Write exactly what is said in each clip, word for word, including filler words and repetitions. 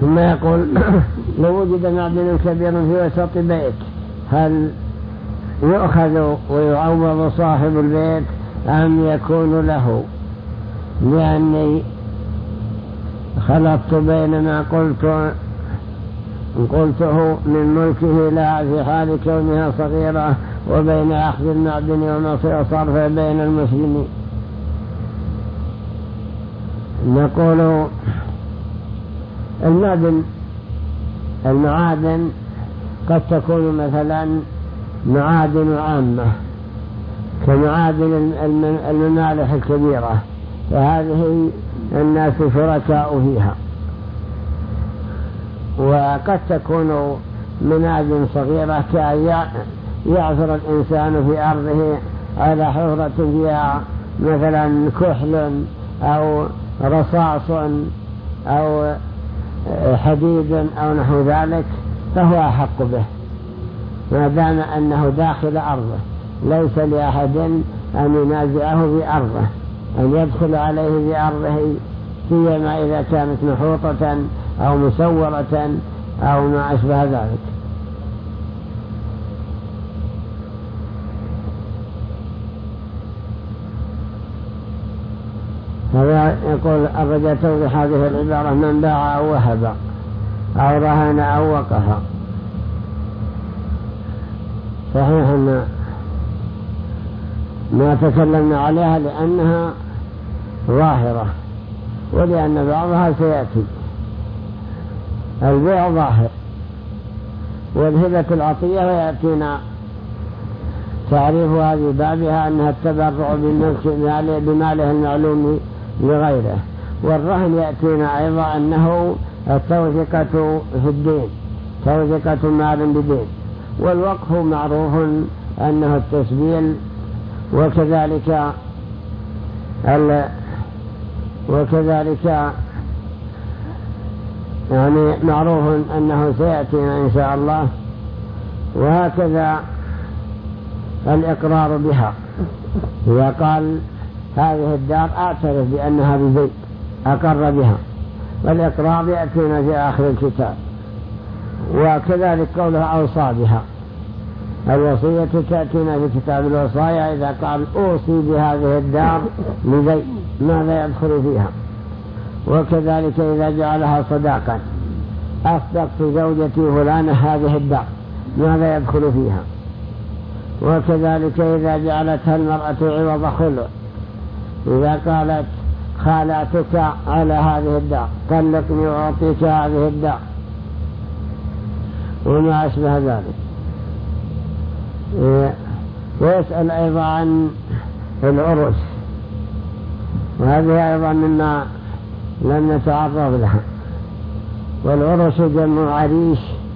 ثم يقول لو وجد معدن كبير في وسط بيت هل يؤخذ ويعوض صاحب البيت أم يكون له؟ لأني خلطت بين ما قلت قلته من ملكه لها في حال كونها صغيرة وبين أخذ المعدن ونصر صرف بين المسلمين. نقول المعدن المعادن قد تكون مثلا معادن عامة كمعادن الممالح الكبيرة، فهذه الناس شركاء فيها. وقد تكون منازل صغيرة كأن يعثر الإنسان في أرضه على حفرة فيها مثلا كحل أو رصاص أو حديد أو نحو ذلك، فهو أحق به ما دام أنه داخل أرضه. ليس لأحد أن ينازعه في أرضه، أن يدخل عليه في أرضه، سيما إذا كانت محوطة أو مسورة أو ما أشبه ذلك. هذا يقول أرجى توضيح هذه العبارة: من باع أو وهب أو رهن أو وقف. صحيح أن ما تكلمنا عليها لأنها ظاهرة، ولأن بعضها سيأتي. البيع ظاهر، والهبة العطية ويأتينا تعريف هذه بابها أنها التبرع بماله المعلوم لغيره. والرهن يأتينا أيضا أنه التوثيقة في الدين، توثيقة مال بدين. والوقف معروف أنه التسبيل، وكذلك ال وكذلك يعني معروف أنه سيأتينا إن شاء الله. وهكذا الإقرار بها، إذا قال هذه الدار أعترف بأنها بزيد أقر بها، والإقرار يأتينا في آخر الكتاب. وكذلك قولها أوصى بها، الوصية تأتينا في كتاب الوصايا إذا قال أوصي بهذه الدار لزيد ماذا يدخل فيها. وكذلك إذا جعلها صداقا، أصدقت زوجتي فلانة هذه الدار ماذا يدخل فيها. وكذلك إذا جعلتها المرأة عوض خلع، إذا قالت خالعتك على هذه الدار طلقني وأعطيك هذه الدار وما أشبه ذلك. ويسأل أيضا عن العرس، وهذه أيضا مما لم نتعرض لها. والعرس جمع عريش،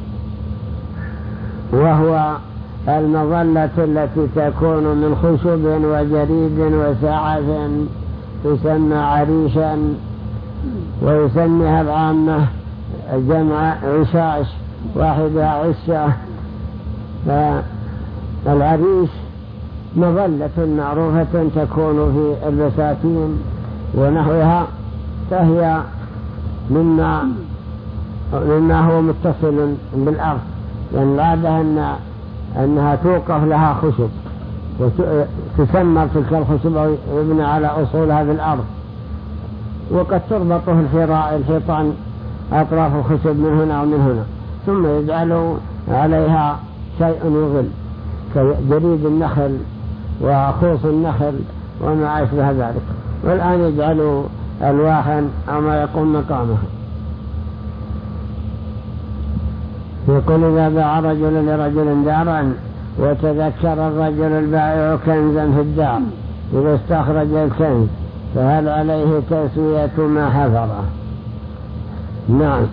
وهو المظلة التي تكون من خشب وجريد وسعف تسمى عريشا، ويسميها العامة جمع عشاش، واحدة عشة. فالعريش مظلة معروفة تكون في البساتين ونحوها، فهي مما مما هو متصل بالأرض، لأن العادة أن أنها توقف لها خشب وتسمى تلك الخشب ويبنى على أصولها بالأرض، وقد تربطه الحيطان أطراف الخشب من هنا ومن هنا، ثم يجعل عليها شيء يظل كجريد النخل وخوص النخل وما أشبه ذلك. والآن يجعلوا ألواحا أو ما يقوم مقامها. يقول إذا باع رجل لرجل دارا وتذكر الرجل البائع كنزا في الدار، إذا استخرج الكنز فهل عليه تسوية ما حفظه؟ نعم،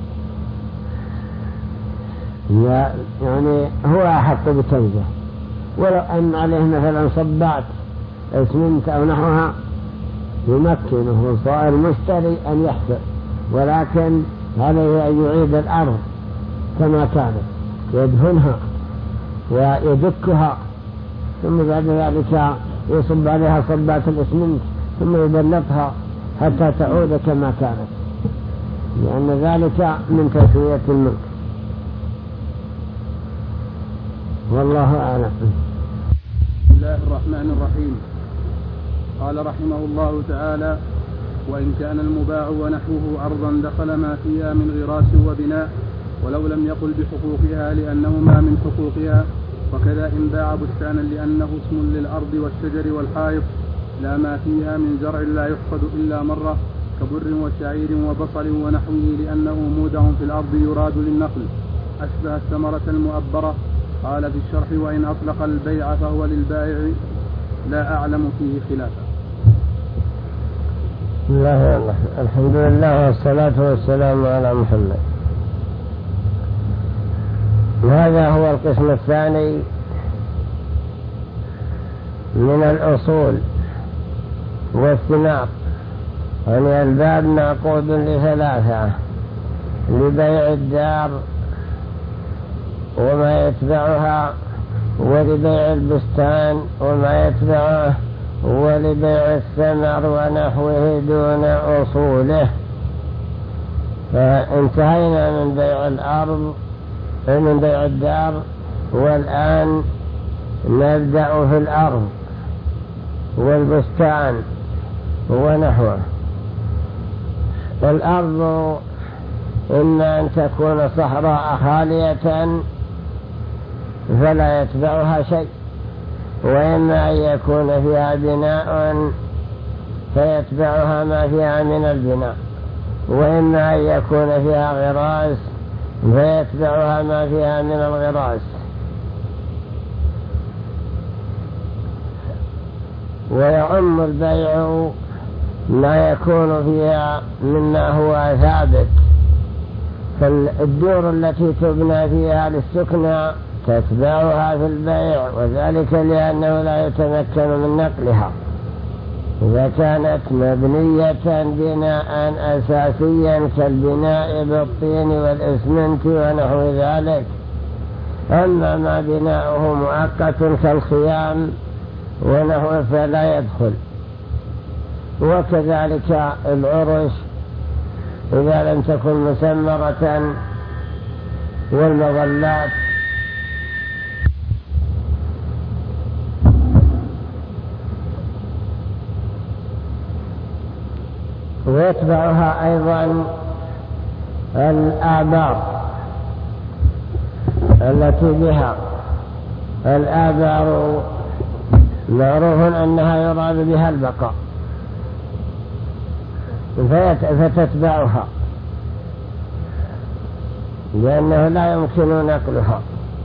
يعني هو أحق بكنزه، ولو أن عليه مثلا صبات اسمنت أو نحوها يمكنه صائر المشتري أن يحفظ، ولكن عليه أن يعيد الأرض كما كانت، يدهنها ويدكها، ثم بعد ذلك يصب عليها صبات الاسمنت ثم يبلطها حتى تعود كما كانت. لأن ذلك من تسوية الملك. والله أعلم. بسم الله الرحمن الرحيم. قال رحمه الله تعالى: وإن كان المباع ونحوه أرضا دخل ما فيها من غراس وبناء ولو لم يقل بحقوقها لأنهما من حقوقها، وكذا إن باع بستانا لأنه اسم للأرض والشجر والحائط لا ما فيها من زرع لا يحصد إلا مرة كبر وشعير وبصل ونحوه لأنه مودع في الأرض يراد للنقل أشبه الثمرة المؤبرة. قال في الشرح: وإن أطلق البيع فهو للبائع لا أعلم فيه خلافا. بسم الله الرحمن الرحيم. الحمد لله والصلاة والسلام على محمد. وهذا هو القسم الثاني من الأصول والثمار. يعني الباب معقود لثلاثة: لبيع الدار وما يتبعها، ولبيع البستان وما يتبعه، ولبيع الثمر ونحوه دون أصوله. فانتهينا من بيع الأرض من بيع الدار، والآن نبدأ في الأرض والبستان ونحوه. الأرض إما أن تكون صحراء خالية فلا يتبعها شيء، وإما أن يكون فيها بناء فيتبعها ما فيها من البناء، وإما أن يكون فيها غراس فيتبعها ما فيها من الغراس. ويعم البيع ما يكون فيها مما هو ثابت، فالدور التي تبنى فيها للسكنى تتبعها في البيع، وذلك لأنه لا يتمكن من نقلها. إذا كانت مبنية بناء أساسيا كالبناء بالطين والإسمنت ونحو ذلك، أما ما بناؤه مؤقت كالخيام ونحو فلا يدخل. وكذلك العرش إذا لم تكن مسمرة، والمظلات. ويتبعها أيضا الآبار التي بها. الآبار معروف أنها يراد بها البقاء فتتبعها، لأنه لا يمكن نقلها.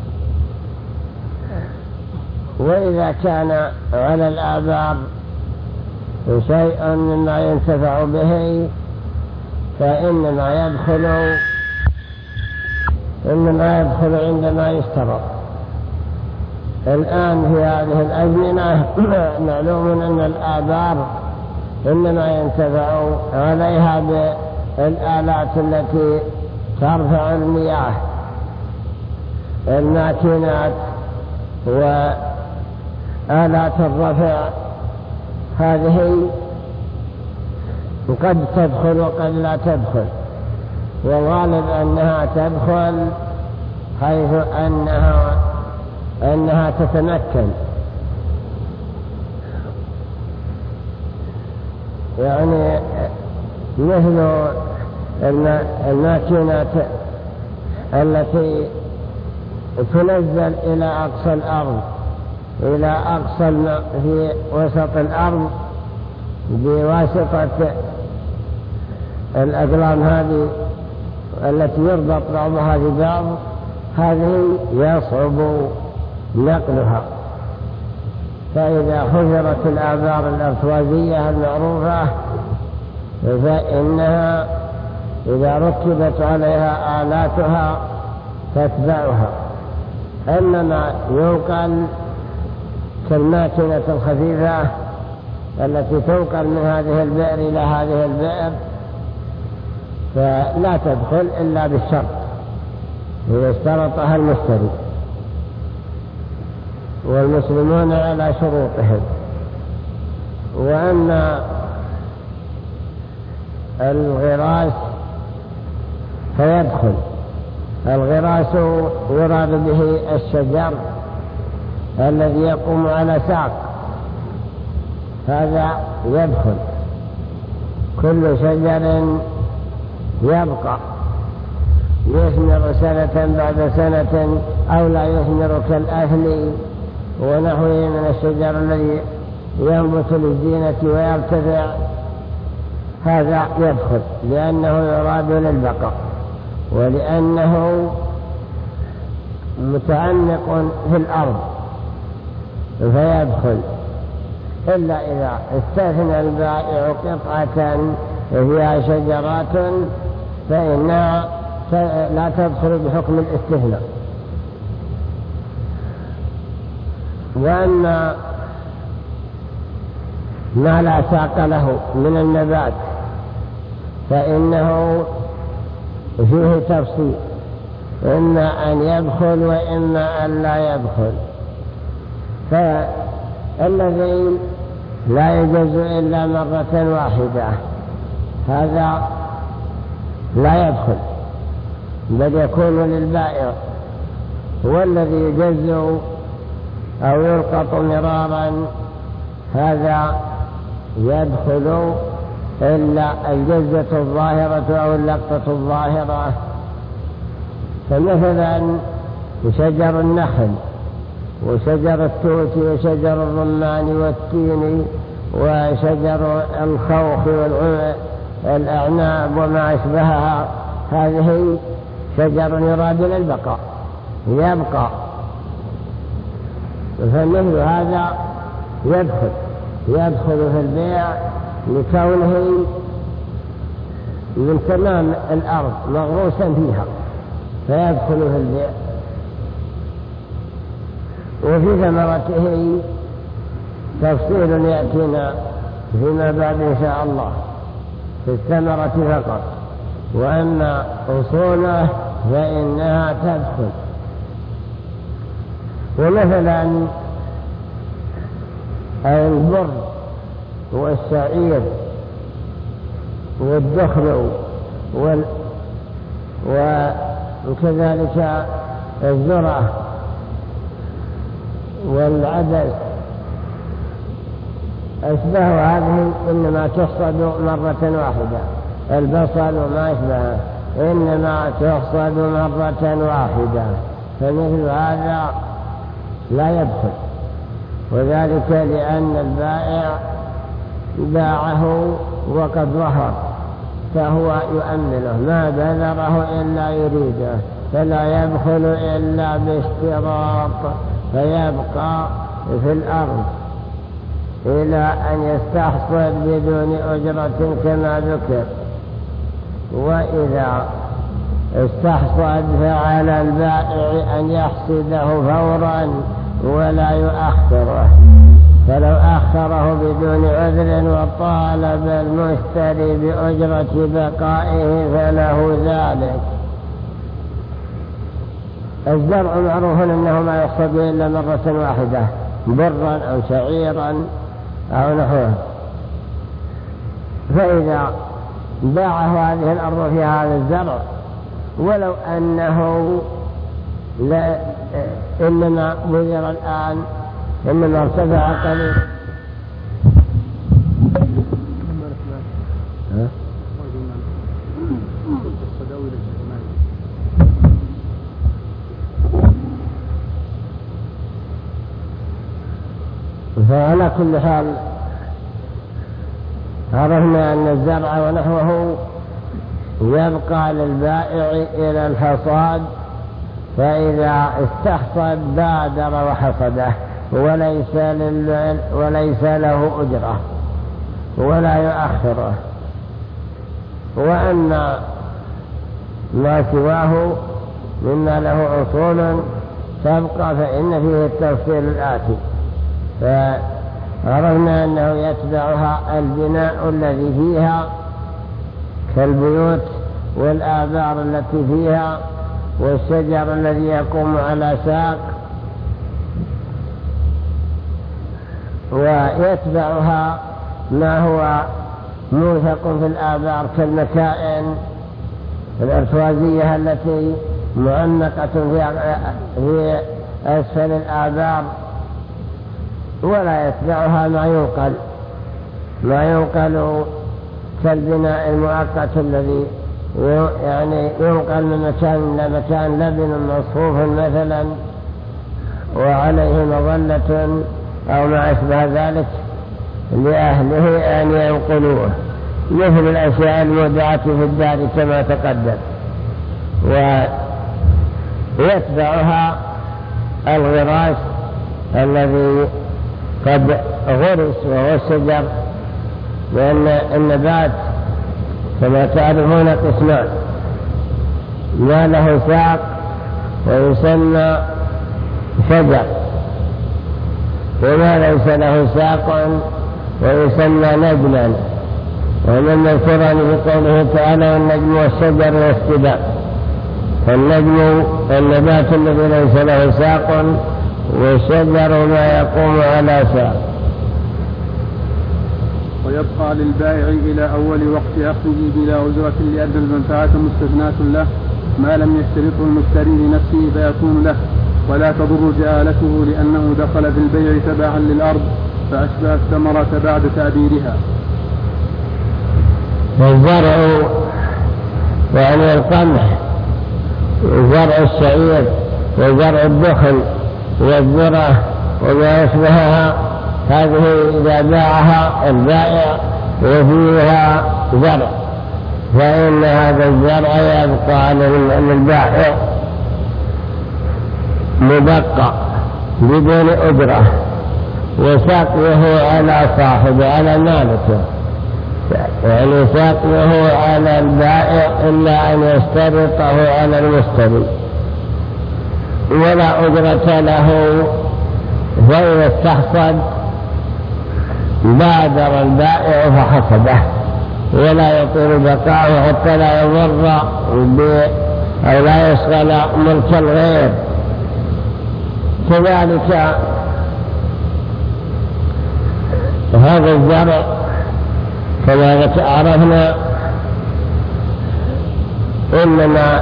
وإذا كان على الآبار شيء مما ينتفع به فإنما يدخل إنما يدخل عندما يشترط. الآن في هذه الأزمنة معلوم أن الآبار إنما ينتفع عليها بالآلات التي ترفع المياه، الماكينات وآلات الرفع. هذه قد تدخل وقد لا تدخل، والغالب أنها تدخل حيث أنها أنها تتمكن. يعني مثل الماكينات التي تنزل إلى أقصى الأرض، إلى أقصى في وسط الأرض بواسطة الأقلام هذه التي يربط بعضها ببعض، هذه يصعب نقلها. فإذا حفرت الآبار الأرتوازية المعروفة فإنها إذا ركبت عليها آلاتها تتبعها. أما ما ينقل كالماكينة الخفيفة التي تنقل من هذه البئر إلى هذه البئر فلا تدخل إلا بالشرط إذا اشترطها المشتري، والمسلمون على شروطهم. وأما الغراس فيدخل. الغراس يراد به الشجر الذي يقوم على ساق، هذا يدخل. كل شجر يبقى يثمر سنة بعد سنة أو لا يثمر كالأهل ونحوه من الشجر الذي ينبت للزينة ويرتفع، هذا يدخل لأنه يراد للبقاء ولأنه متعمق في الأرض فيدخل، إلا إذا استثنى البائع قطعة فيها شجرات فإنها لا تدخل بحكم الاستثناء. وأما ما لا ساق له من النبات فإنه فيه تفصيل، إما أن يدخل وإما أن لا يدخل. فالذي لا يجوز إلا مرة واحدة هذا لا يدخل بل يكون للبائع، والذي يجز أو يلقط مرارا هذا يدخل إلا الجزة الظاهرة أو اللقطة الظاهرة. فمثلا شجر النخل وشجر التوت وشجر الرمان والتين وشجر الخوخ والأعناب وما أشبهها، هذه شجر يراد للبقاء يبقى، فمثل هذا يدخل يدخل في البيع لكونه من تمام الأرض مغروسا فيها فيدخل في البيع. وفي ثمرته تفصيل يأتينا فيما بعد إن شاء الله في الثمرة فقط، وأما أصوله فإنها تدخل. ومثلا البر والشعير والدخل وال... وكذلك الذرة والعدس أشبه هذه إنما تحصد مرة واحدة. البصل وما أشبهه إنما تحصد مرة واحدة، فمثل هذا لا يدخل، وذلك لأن البائع باعه وقد ظهر فهو يؤمنه ما بذره إلا يريده، فلا يدخل إلا باشتراط، فيبقى في الأرض إلى أن يستحصد بدون أجرة كما ذكر. وإذا استحصد فعلى البائع أن يحصده فورا ولا يؤخره، فلو أخره بدون عذر وطالب المشتري بأجرة بقائه فله ذلك. الزرع معروف أنه ما يحصد إلا مرة واحدة، برا أو شعيرا أو نحوه، فإذا باعه هذه الأرض في هذا الزرع ولو أنه لا إنما بذر الآن إنما ارتفع قليل فعلى كل حال عرفنا أن الزرع ونحوه يبقى للبائع إلى الحصاد، فإذا استحصد بادر وحصده وليس, وليس له أجرة ولا يؤخره. وأما ما سواه مما له أصول تبقى فإن فيه التفصيل الآتي. فعرفنا أنه يتبعها البناء الذي فيها كالبيوت والآبار التي فيها والشجر الذي يقوم على ساق، ويتبعها ما هو موثق في الآبار كالمكائن الأرتوازية التي معنقة في أسفل الآذار، ولا يتبعها ما ينقل ما ينقل كالبناء المؤقت الذي يعني ينقل من مكان إلى مكان، لبن مصفوف مثلا وعليه مظلة أو ما أشبه ذلك لأهله أن ينقلوه، مثل الأشياء المودعة في الدار كما تقدم. ويتبعها الغراس الذي قد غرس وهو الشجر، لأن النبات كما تعرفون قسمان: ما له ساق ويسمى شجر، وما ليس له ساق ويسمى نجما. ومن القرآن بقوله تعالى: والنجم والشجر والسدى. فالنجم النبات الذي ليس له ساق، والشجر ما يقوم على ساق. ويبقى للبائع إلى أول وقت أخذه بلا أجرة لأن المنفعة مستثناة له ما لم يشترطه المشتري لنفسه فيكون له، ولا تضر جهالته لأنه دخل في البيع تبعا للأرض فأشبه الثمرة بعد تعبيرها. والزرع يعني القمح وزرع الشعير وزرع الدخن والذرة وما يشبهها، هذه إذا باعها البائع وفيها زرع فإن هذا الزرع يبقى على البائع مبقى بدون أجرة، وسقيه على صاحبه على مالكه، يعني سقيه على البائع إلا أن يشترطه على المشتري، ولا أجرة له. فإذا استحصد بادر البائع فحصده، ولا يطول بقاؤه حتى لا يضر أو لا يشغل ملك الغير. كذلك هذا الزرع كما عرفنا إنما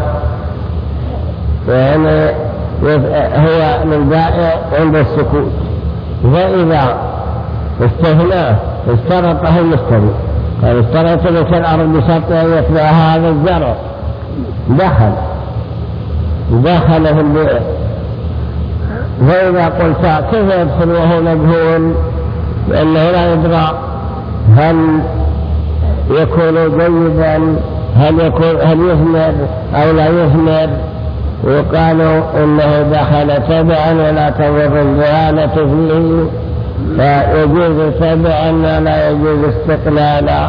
يعني هو للبائع عند السكوت، فإذا استثناه اشترطه المشتري، قال: اشتريت لك الأرض بشرط أن يتبع هذا الزرع، دخل دخل في البيع. فإذا قلت كيف يدخل وهو مجهول لأنه لا يدرى هل يكون جيدا، هل يكون هل يثمر أو لا يثمر، وقالوا إنه دخل تبعا ولا تضر الجهالة فيه، فيجوز تبعا ولا يجوز استقلالا.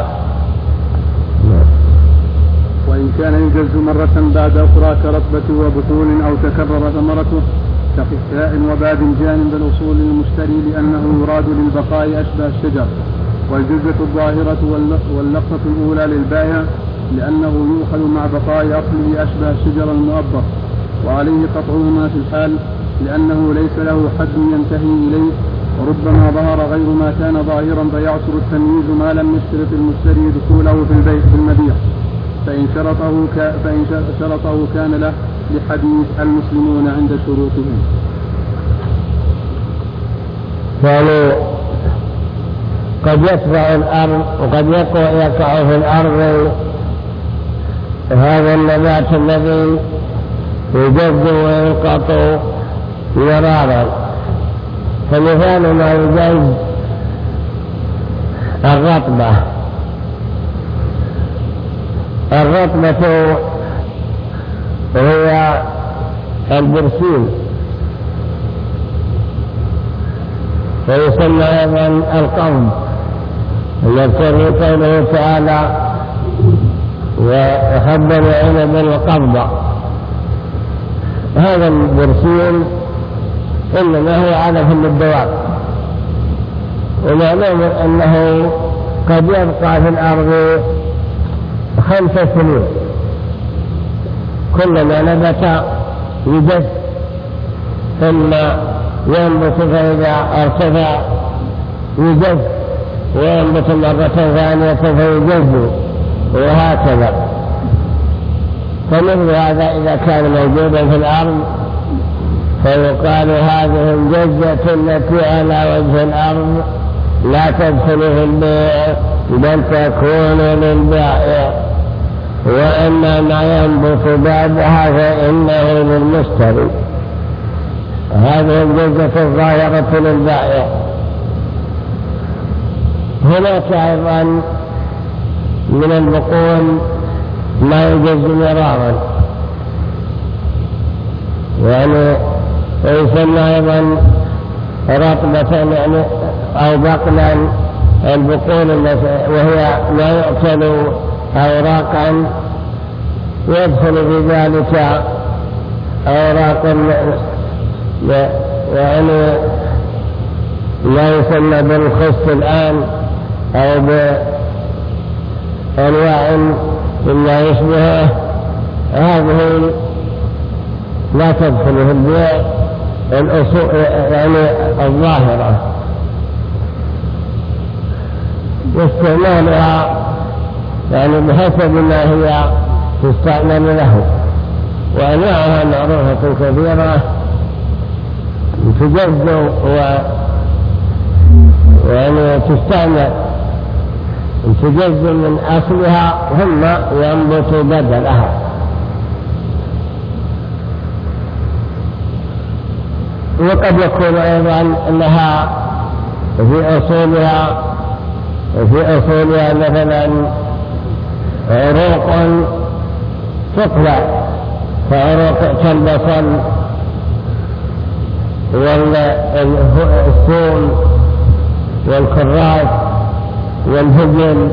وإن كان يجز مرة بعد أخرى كرطبة وبطول أو تكرر ثمرته كقثاء وباب جانب الأصول للمشتري لأنه يراد للبقاء أشبه الشجر، والجزة الظاهرة واللقطة الأولى للبائع لأنه يؤخذ مع بقاء أصله أشبه الشجر المؤبر، وعليه قطعهما في الحال لأنه ليس له حد ينتهي إليه، وربما ظهر غير ما كان ظاهرا فيعسر التمييز ما لم يشترط المشتري دخوله في البيع في المبيع، فإن شرطه, ك... فإن شرطه كان له لحديث المسلمون عند شروطهم. يعني قد يتبع الأرض وقد يقع في الأرض هذا النبات الذي يجد ويلقط مرارا، فمثال ما يجز الرطبة. الرطبة هي البرسيم، ويسمى أيضا القضب، يذكر قوله تعالى: وخبر عنبا وقضبا. هذا البرسيم إنما هو علف للدواب، ومعلوم أنه قد يبقى في الأرض خمس سنين، كلما نبت يجد ثم ينبت، فإذا ارتفع يجد وينبت مرة ثانية فيجد، وهكذا. فمثل هذا إذا كان موجودا في الأرض فيقال هذه الجزة التي على وجه الأرض لا تدخل في البيع بل تكون للبائع، وأما ما ينبت بعدها فإنه للمشتري. هذه الجزة الظاهرة للبائع. هناك أيضا من البقول ما يجوز مرارا، يعني يسمى أيضا رطبة يعني أو بقلا البقول، وهي ما يؤكل أوراقا يدخل في ذلك أوراق يعني ما يسمى بالخص الآن أو بأنواع مما يشبهه، هذه لا تدخل في البيع الأصول يعني الظاهرة، واستعمالها يعني بحسب ما هي تستعمل له، وأنواعها معروفة كثيرة تجز ويعني تستعمل تجز من أصلها ثم ينبت بدلها. وقد يكون أيضا لها في أصولها في أصولها مثلا عروق تقلع كعروق كالبصل والثوم والكراث والهجل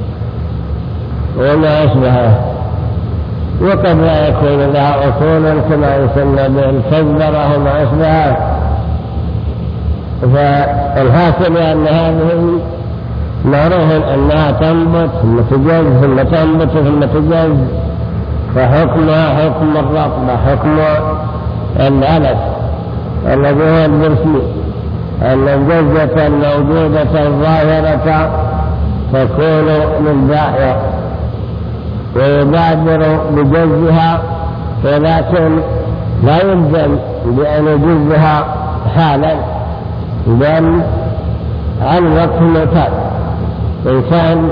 وما أشبهه. وقد لا يكون لها أصولا كما يسمى بالكذرة وما أشبهه. فالحاصل أن هذه معروف أنها تنبت ثم تجز ثم تنبت ثم تجز، فحكمها حكم الرطبة، حكم العلف الذي هو البرسي، أن الجزة الموجودة الظاهرة تكون للبائع ويبادر بجزها، ولكن لا يلزم بأن يجزها حالا بل عن وقت المعتاد. إن كان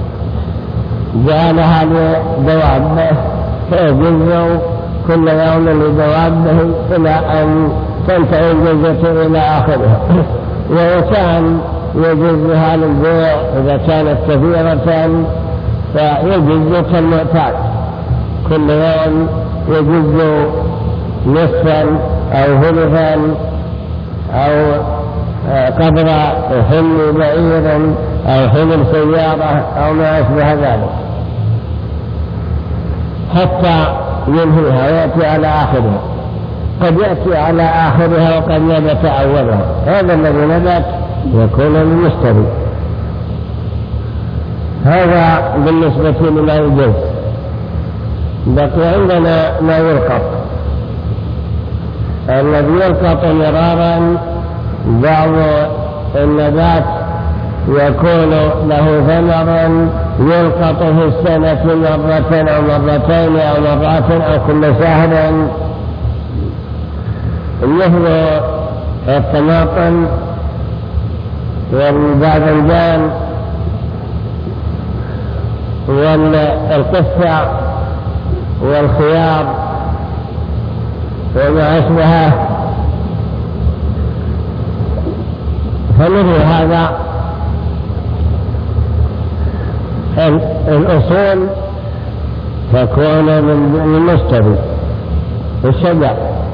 جعلها لدوابه فيجزه كل يوم لدوابه إلى أن تنتهي الجزة إلى آخرها، وكان يجزها للبيع إذا كانت كثيرة فيجز كالمعتاد، كل يوم يجز نصفا أو ثلثا أو قدر حمل بعير أو حمل سيارة أو ما أشبه ذلك حتى ينهيها ويأتي على آخرها. قد يأتي على آخرها وقد نبت أولها، هذا الذي نبت يكون للمشتري. هذا بالنسبة لما يجوز. بقي عندنا ما يلقط. الذي يلقط مرارا بعض النبات يكون له ثمر يلقط في السنة مرة أو مرتين أو مرات أو كل شهر، مثل الطماطم والباذنجان والقثة والخيار وما أشبهه. فمثل هذا الأصول تكون للمشتري، الشجر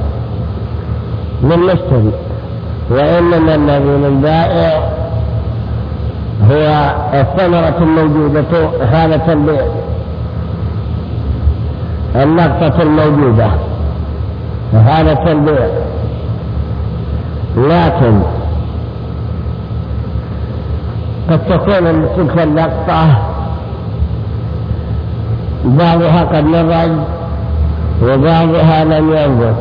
للمشتري، وإنما الذي للبائع هو الثمرة الموجودة حالة البيع، اللقطة الموجودة حالة البيع. لكن قد تكون تلك اللقطة بعضها قد نضج وبعضها لم ينضج،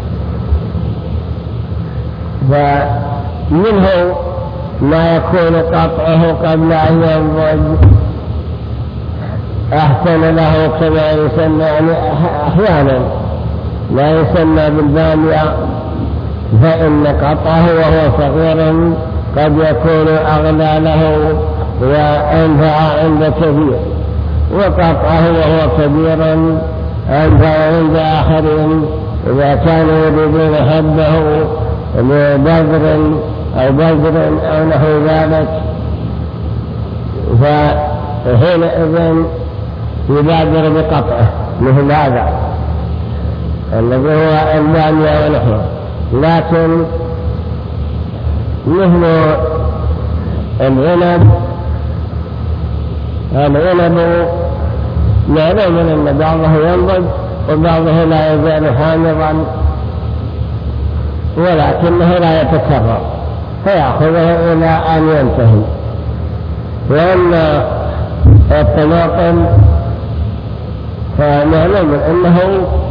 فمنه ما يكون قطعه قبل أن ينضج أحسن له كما يسمى يعني أحيانا لا يسمى بالبانية، فإن قطعه وهو صغير قد يكون أغلى له وأنفع عند كبير، وقطعه وهو كبير أنفع عند آخرين إذا كانوا يريدون حبه لبذر أو بذر أو نحو ذلك، فحينئذ يبادر بقطعه مثل هذا الذي هو البانية ونحوه. لكن مثل العنب العنب معلوم أن بعضه ينضج وبعضه لا يزال حامضا ولكنه لا يتكرر فيأخذه إلى أن ينتهي. وأما الطماطم فمعلوم أنه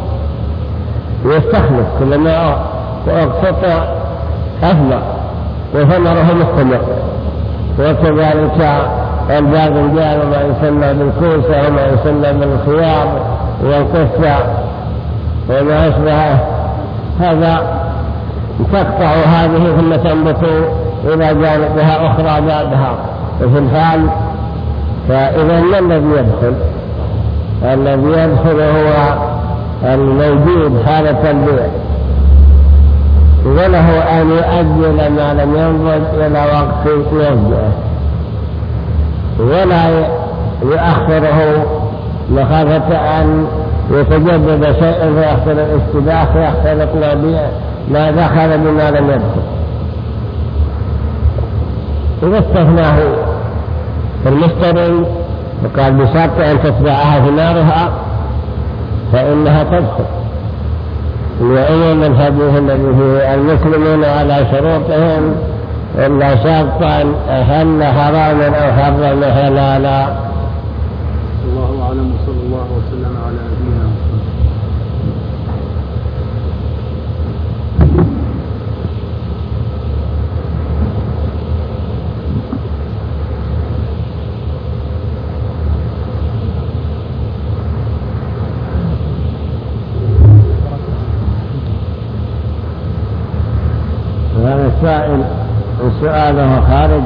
يستخلص كلما اقتطع أثمر وثمره مستمر، وكذلك الباذنجان وما يسمى بالكوسة وما يسمى بالخيار والقثة وما أشبهه، هذا تقطع هذه ثم تنبت إلى جانبها أخرى بعدها. وفي الحال فإذا ما الذي يدخل؟ الذي يدخل هو الموجود حالة البيع، وله أن يؤجل ما لم ينضج إلى وقت يرجعه ولا يؤخره مخافة أن يتجدد شيء فيحصل الاشتباه فيختلط ما دخل بما لم يدخل. إذا استثناه المشتري وقال بشرط أن تتبعها ثمارها فإنها تدخل. وعموم الحديث الذي فيه المسلمون على شروطهم إلا شرطا أحل حراما أو حرم حلالا. الله أعلم وصلى الله وسلم على نبينا محمد. هذا السائل سؤاله خارج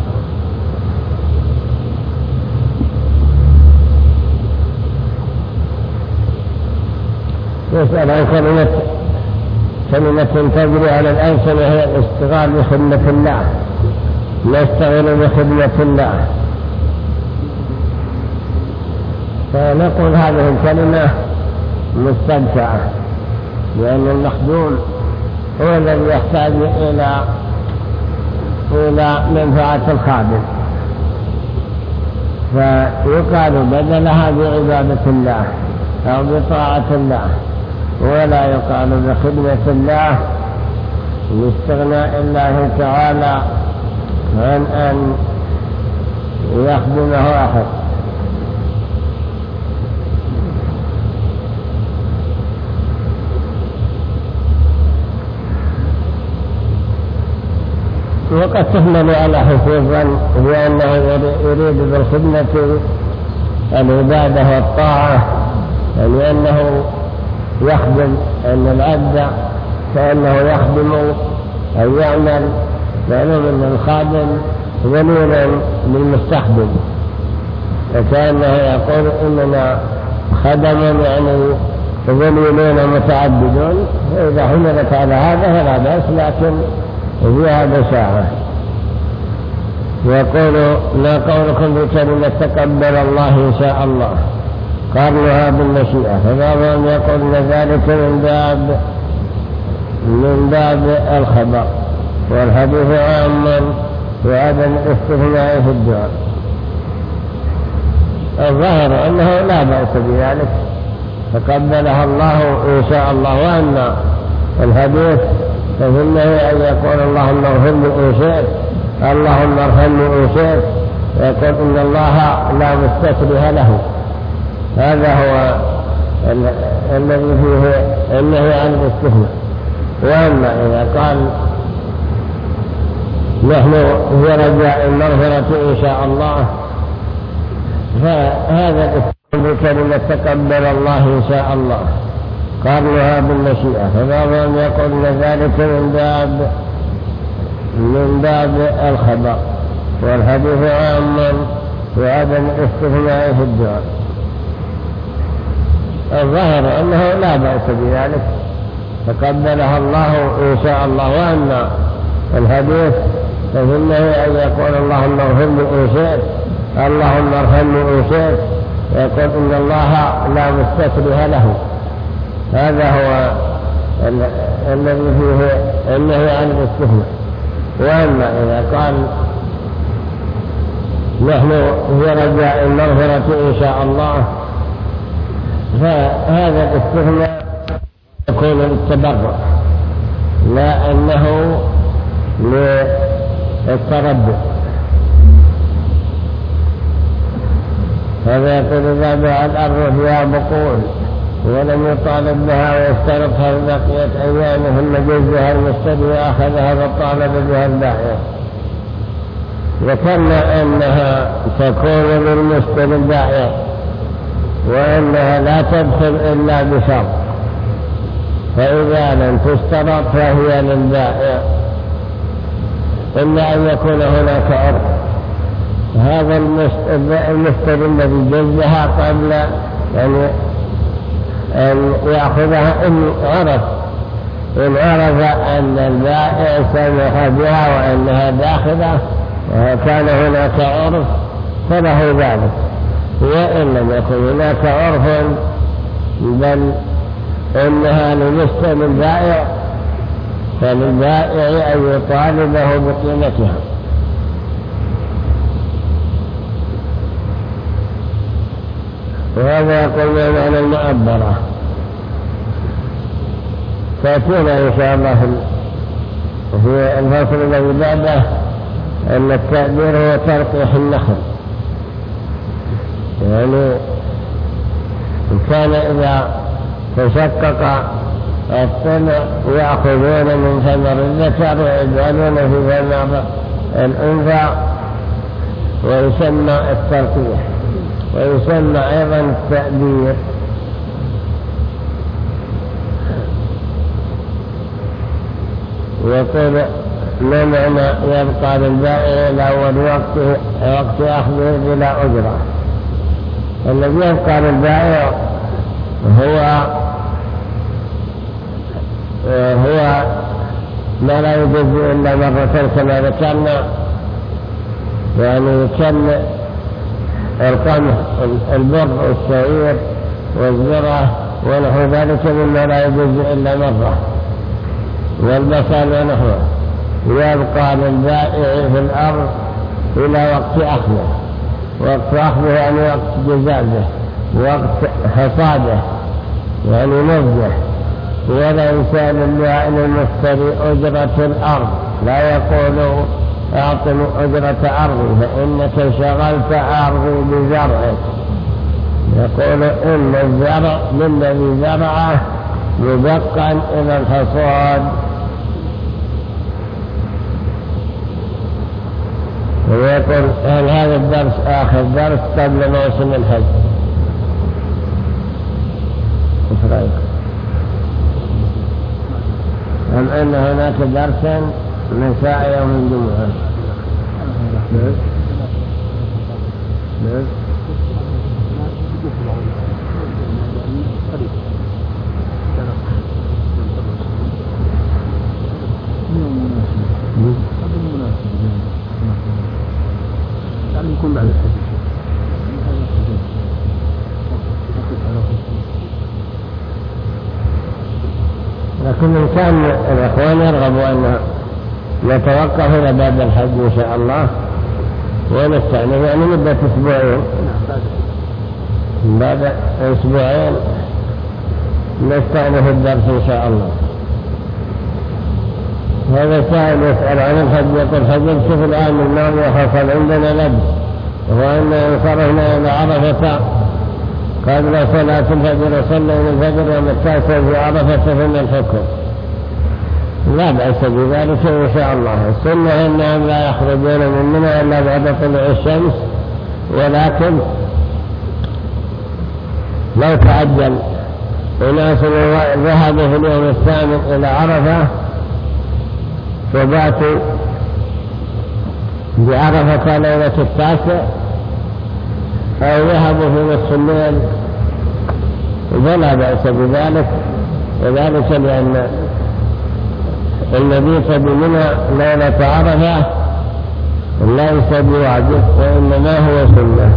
يسأل عن كلمة كلمة تجري على الألسنة هي الاشتغال بخدمة الله، نشتغل بخدمة الله. فنقول هذه الكلمة مستبشعة لأن المخدوم هو الذي يحتاج إلى إلى منفعة الخادم، فيقال بدلها بعبادة الله أو بطاعة الله، ولا يقال بخدمة الله لاستغناء الله تعالى عن أن يخدمه أحد. وقد تحمل على حفظا بأنه يريد بالخدمة العبادة والطاعة، يعني أنه يخدم أن العبد كأنه يخدم أو يعمل، معلوم أن الخادم ذليل للمستخدم، وكأنه يقول إننا خدم يعني ذليلون متعبدون. فإذا حملت على هذا فلا بأس، لكن فيها بشاعة. يقول لا قولكم بكلمة تقبل الله إن شاء الله قارنها بالمشيئة، فبعضهم يقول ذلك من باب من باب الخبر، والحديث عام وعدم الاستثناء في الدعاء. الظاهر أنه لا بأس بذلك، تقبلها الله إن شاء الله. وأن الحديث ففي النهي أن يقول اللهم اغفر لي إن شئت، اللهم ارحمني إن شئت، يقول إن الله لا مستكره له. هذا هو الذي فيه النهي عن الاستثناء. وأما إذا قال نحن في رجاء المغفرة إن شاء الله فهذا بكلمة تقبل الله إن شاء الله قارنها بالمشيئة، فبعضهم يقول ذلك من باب من باب الخبر، والحديث عام وعدم الاستثناء في الدعاء. الظاهر أنه لا بأس بذلك، تقبلها الله إن شاء الله. وأن الحديث فإنه أن يقول اللهم اغفر لي إن شئت، اللهم ارحمني إن شئت، يقول إن الله لا مستكره له. هذا هو الذي فيه النهي عن الاستثناء. وأما إذا قال نحن في رجاء المغفرة إن شاء الله، فهذا الاستثناء يكون للتبرع لا أنه للتردد. هذا يقول إذا باع الأرض فيها بقول ولم يطالب بها ويفترضها بقية أيامه المجزها المشتري وأخذها فطالب بها البائع، ذكرنا أنها تكون للمشتري البائع وأنها لا تدخل إلا بشرط، فإذا لم تشترط فهي للبائع إلا أن يكون هناك عرض. هذا المشتري الذي جزها قبل يعني أن يأخذها إن عرف إن عرف أن البائع سمح بها وأنها داخلة وكان هناك عرف فله ذلك. وإن لم يكن هناك عرف بل إنها لمشتري البائع فللبائع أن يطالبه بقيمتها. وهذا يقول معنى المعبرة. تأتينا إن شاء الله في الفصل الذي بعده أن التعبير هو تلقيح النخل، يعني كان إذا تشقق الطلع يأخذون من ثمر الذكر ويجعلون في ثمر الأنثى، ويسمى التلقيح ويسمى أيضا التأبير. ويقول ما معنى يبقى للبائع إلى أول وقت وقت أخذه بلا أجرة؟ الذي يبقى للبائع هو هو ما لا يجزي إلا مرة كما ذكرنا، يعني كم القمح البر والشعير والذرة ونحو ذلك مما لا يجزي إلا مرة، والبصل ونحوه. يبقى للبائع في الأرض إلى وقت أخذه، وقت أخذه يعني وقت جزازه، وقت حصاده يعني نضجه. ولا يسال للمشتري أجرة الأرض، لا يقول أعطني أجرة أرضي فإنك شغلت أرضي بزرعك، يقول إن الزرع للذي زرعه مبقا إلى الحصاد. ويقول هل هذا الدرس آخر درس قبل موسم الحج؟ ايش رأيك؟ أم أن هناك درسا مساء يوم الجمعة؟ نعم نعم يعني يكون بعد الحديث. لكن إن كان الإخوان يرغبوا أن نتوقف إلى بعد الحج إن شاء الله ونستأنف يعني مدة أسبوعين، بعد أسبوعين نستأنف الدرس إن شاء الله. هذا سائل يسأل عن الحج يقول حججت في العام الماضي وحصل عندنا لبس، وهو أن انصرفنا إلى عرفة قبل صلاة الفجر وصلينا الفجر يوم التاسع في عرفة فإن الحكم لا بأس بذلك إن شاء الله. السنة أنهم لا يخرجون من منى إلا بعد طلوع الشمس، ولكن لو تعجل أناس ذهبوا في اليوم الثامن إلى عرفة فباتوا بعرفة ليلة التاسع أو ذهبوا في نصف الليل فلا بأس بذلك، وذلك لأن المبيت بمنى ليلة عرفة ليس بواجب وإنما هو سنة.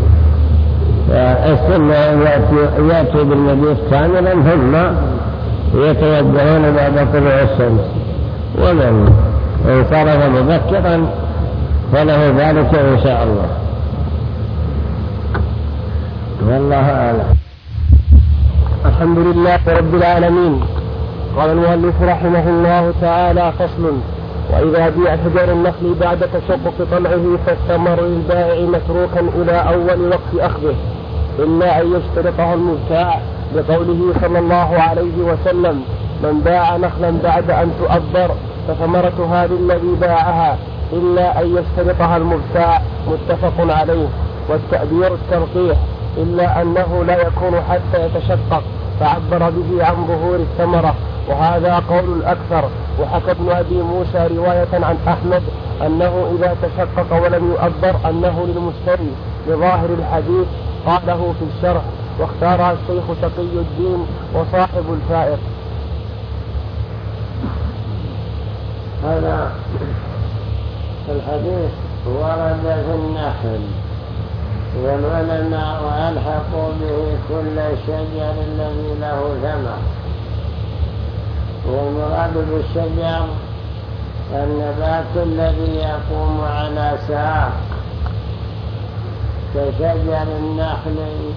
فالسنة يأتي بالمبيت كاملا ثم يتوجهون بعد طلوع الشمس، ومن انصرف مبكرا فله ذلك إن شاء الله، والله أعلم. الحمد لله رب العالمين. قال المؤلف رحمه الله تعالى: فصل: وإذا بيع شجر النخل بعد تشقق طلعه فالثمر للبائع متروكا إلى أول وقت أخذه إلا أن يشترطه المبتاع، لقوله صلى الله عليه وسلم: من باع نخلا بعد أن تؤبر فثمرتها للذي باعها إلا أن يشترطها المبتاع، متفق عليه. والتأبير التلقيح، إلا أنه لا يكون حتى يتشقق، فعبر به عن ظهور الثمرة، وهذا قول الأكثر. وحكى ابن أبي موسى رواية عن أحمد أنه إذا تشقق ولم يؤبر أنه للمشتري لظاهر الحديث، قاله في الشرح، واختارها الشيخ تقي الدين وصاحب الفائق. هذا الحديث ورد في النخل، والعلماء ألحقوا به كل الشجر الذي له ثمر، والمراد بالشجر النبات الذي يقوم على ساق كشجر النخل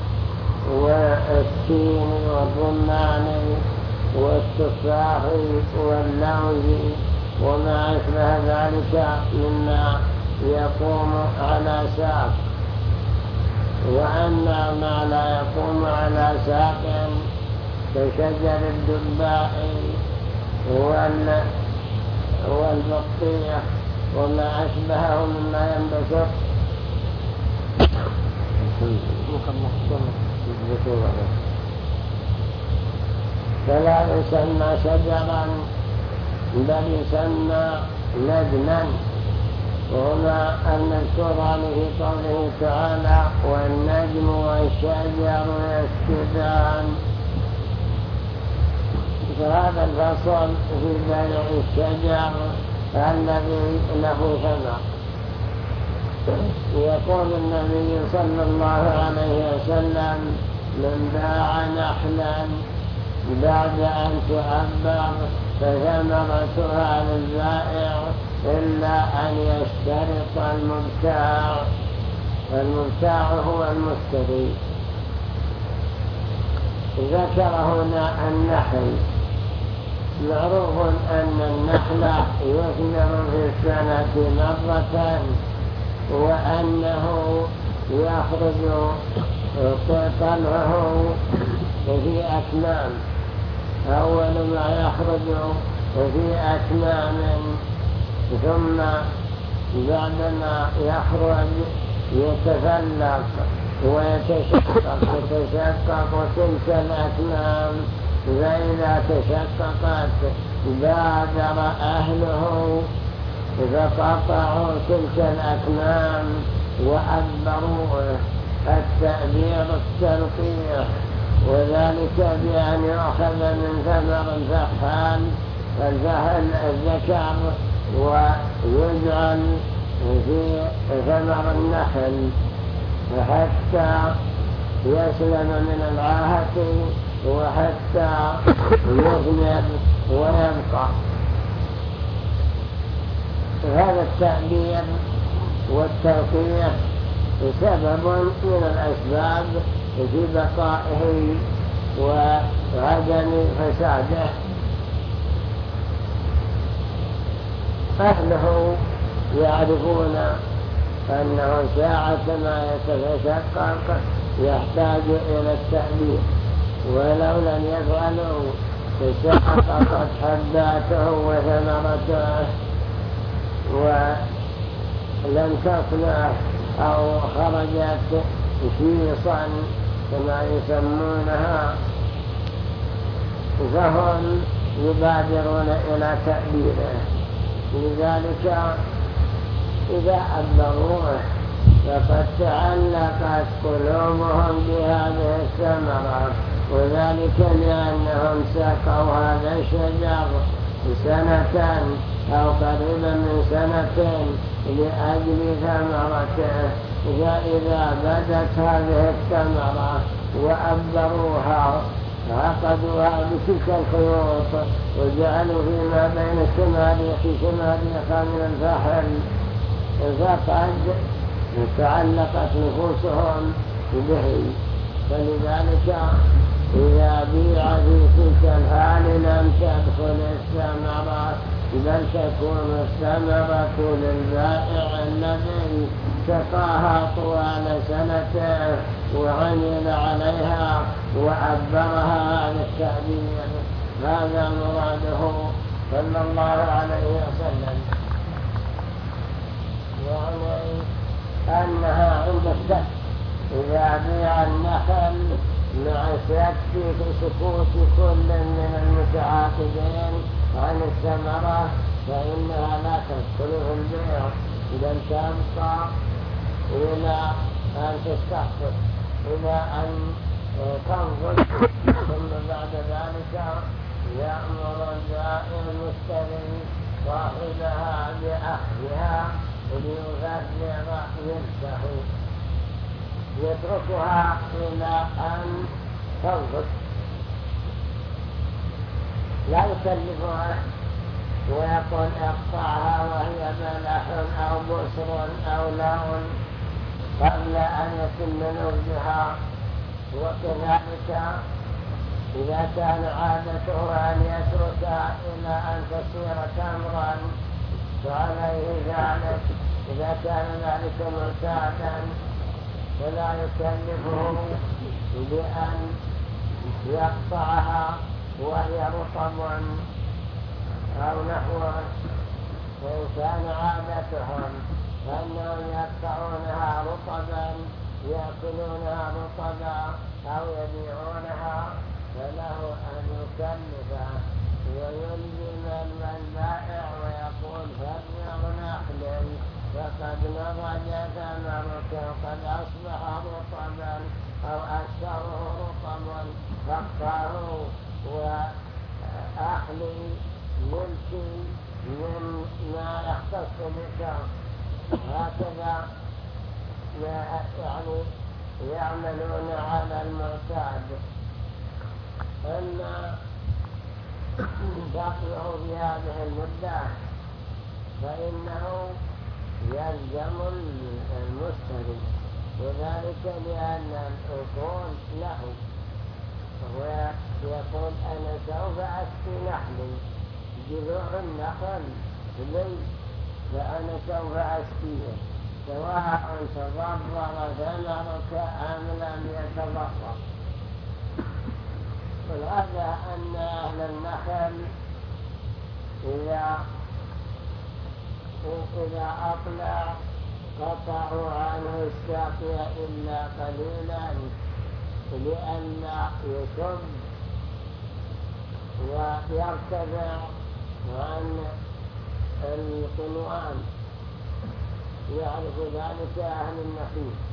والتين والرمان والتفاح واللوز وما أشبه ذلك مما يقوم على ساق. وأما ما لا يقوم على ساق كشجر الدباء والبطيخ وما أشبهه مما ينبسط فلا يسمى شجرا بل يسمى نجما، وهما المذكوران في قوله تعالى: والنجم والشجر يسجدان. فهذا الفصل في بيع الشجر الذي له ثمر. يقول النبي صلى الله عليه وسلم: من باع نخلا بعد أن تؤبر فثمرتها للبائع إلا أن يشترط المبتاع. المبتاع هو المشتري. ذكر هنا النخل. معروف أن النخل يثمر في السنة مرة، وأنه يخرج طلعه في أكمام. أول ما يخرج في أكمام، ثم بعدما يخرج يتفلق ويتشقق يتشقق تلك الأكمام، فإذا تشققت بادر أهله فقطعوا تلك الأكمام وأدبروه. التأبير التلقيح، وذلك بأن يأخذ من ثمر الفحال الفحل الذكر ويجعل في ثمر النخل حتى يسلم من العاهة وحتى يثمر ويبقى. هذا التأبير والتلقيح سبب من الأسباب في بقائه وعدم فساده. أهله يعرفون أنه ساعة ما يتشقق يحتاج إلى التأبير، ولو لم يفعلوا تشققت حباته وثمرته ولم تصنع أو خرجت شيصا كما يسمونها، فهم يبادرون إلى تأبيره. لذلك إذا أبروه فقد تعلقت قلوبهم بهذه الثمرة، وذلك لأنهم سقوا هذا الشجر سنة أو قريبا من سنة لأجل ثمرته. فإذا بدت هذه الثمرة وأبروها عقدوها بتلك الخيوط وجعلوا فيما بين الشمالية شمالية من الفحل، فقد تعلقت نفوسهم به. فلذلك إذا بيع في تلك الحال لم تدخل الثمرة، بل تكون الثمرة للبائع الذي سقاها طوال سنته وعمل عليها وعبرها على التعبير. هذا مراده صلى الله عليه وسلم. يعني أنها عند السك إذا بيع النخل مع السك في سكوت كل من المتعاقدين عن الثمرة فإنها لا تدخل في البيع، بل تبقى إلى أن تستحقق، إلى أن تنضج، ثم بعد ذلك يأمر البائع المشتري صاحبها بأخذها ليغرر يده، يتركها إلى أن تنضج، لا يكلفها ويقول اقطعها وهي بلح أو بسر أو لون قبل أن يتم نضجها. وكذلك إذا كان عادته أن يتركها إلى أن تصير تمرا فعليه ذلك، إذا كان ذلك معتادا فلا يكلفه بأن يقطعها وهي رطب أو نحوه. وإن كان عادتهم فإنهم يقطعونها رطبا يأكلونها رطبا أو يبيعونها فله أن يكلفه ويلزم البائع ويقول فرع نخل فقد نضج ثمرته وقد أصبح رطبا أو أكثره رطبا فاقطعه وأخلي ملكي من ما يختص بك. هكذا يعني يعملون على المعتاد. أما بقيه في هذه المدة فإنه يلزم المشتري، وذلك لأن الأصول له، ويقول أنا سوف أسقي نخلي، جذوع النخل لي فأنا سوف أسقيه سواء تضرر ثمرك أم لم يتضرر. والغاية أن أهل النخل إذا إذا أطلع قطعوا عنه الساقي إلا قليلا لأن يصب ويرتفع عن القنوان، يعرف ذلك أهل النخيل.